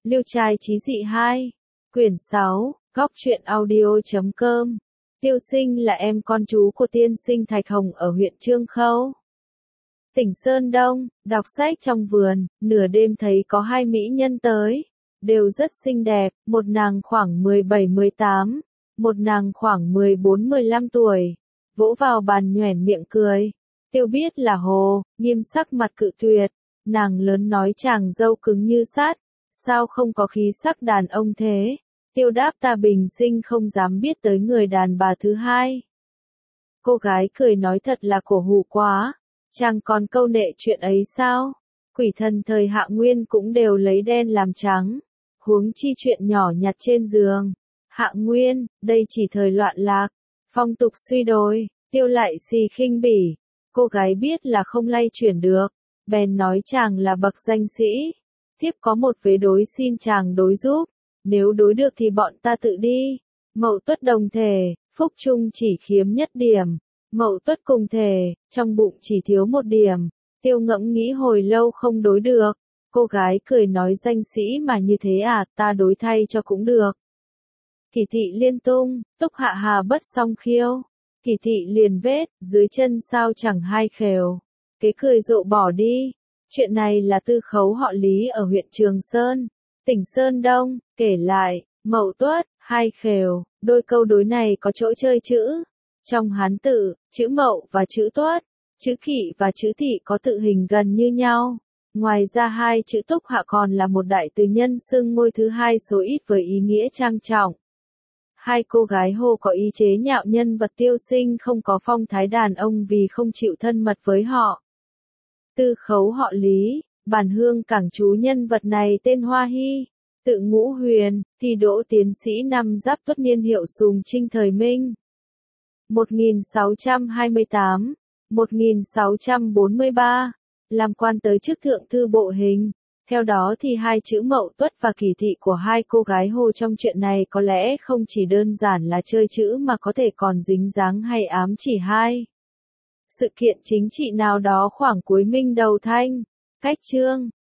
Liêu trai chí dị 2, quyển 6, góc truyện audio.com. Tiêu Sinh là em con chú của tiên sinh Thạch Hồng ở huyện Trương Khâu, tỉnh Sơn Đông. Đọc sách trong vườn, nửa đêm thấy có hai mỹ nhân tới, đều rất xinh đẹp, một nàng khoảng 17-18, một nàng khoảng 14-15 tuổi. Vỗ vào bàn nhoẻn miệng cười. Tiêu biết là Hồ, nghiêm sắc mặt cự tuyệt. Nàng lớn nói chàng dâu cứng như sắt, sao không có khí sắc đàn ông thế? Tiêu đáp ta bình sinh không dám biết tới người đàn bà thứ hai. Cô gái cười nói thật là cổ hủ quá, chàng còn câu nệ chuyện ấy sao? Quỷ thần thời Hạ Nguyên cũng đều lấy đen làm trắng, huống chi chuyện nhỏ nhặt trên giường. Hạ Nguyên, đây chỉ thời loạn lạc, phong tục suy đồi. Tiêu lại xì khinh bỉ, cô gái biết là không lay chuyển được, bèn nói chàng là bậc danh sĩ, tiếp có một vế đối xin chàng đối giúp, nếu đối được thì bọn ta tự đi. Mậu Tuất đồng thể, phúc chung chỉ khiếm nhất điểm, Mậu Tuất cùng thể, trong bụng chỉ thiếu một điểm. Tiêu ngẫm nghĩ hồi lâu không đối được, cô gái cười nói danh sĩ mà như thế à, ta đối thay cho cũng được. Kỳ thị liên tung, túc hạ hà bất song khiêu. Kỳ thị liền vết, dưới chân sao chẳng hai khều. Kế cười rộ bỏ đi. Chuyện này là tư khấu họ Lý ở huyện Trường Sơn, tỉnh Sơn Đông, kể lại, Mậu Tuất, hai khều, đôi câu đối này có chỗ chơi chữ. Trong Hán tự, chữ Mậu và chữ Tuất, chữ Kỵ và chữ Thị có tự hình gần như nhau. Ngoài ra hai chữ túc hạ còn là một đại từ nhân xưng ngôi thứ hai số ít với ý nghĩa trang trọng. Hai cô gái Hồ có ý chế nhạo nhân vật Tiêu Sinh không có phong thái đàn ông vì không chịu thân mật với họ. Tư khấu họ Lý, bản hương cảng chú nhân vật này tên Hoa Hy, tự Ngũ Huyền, thi đỗ tiến sĩ năm Giáp Tuất niên hiệu Sùng Trinh thời Minh. 1628, 1643, làm quan tới chức thượng thư bộ hình. Theo đó thì hai chữ Mậu Tuất và Kỳ thị của hai cô gái Hồ trong chuyện này có lẽ không chỉ đơn giản là chơi chữ mà có thể còn dính dáng hay ám chỉ hai sự kiện chính trị nào đó khoảng cuối Minh đầu Thanh. Cách chương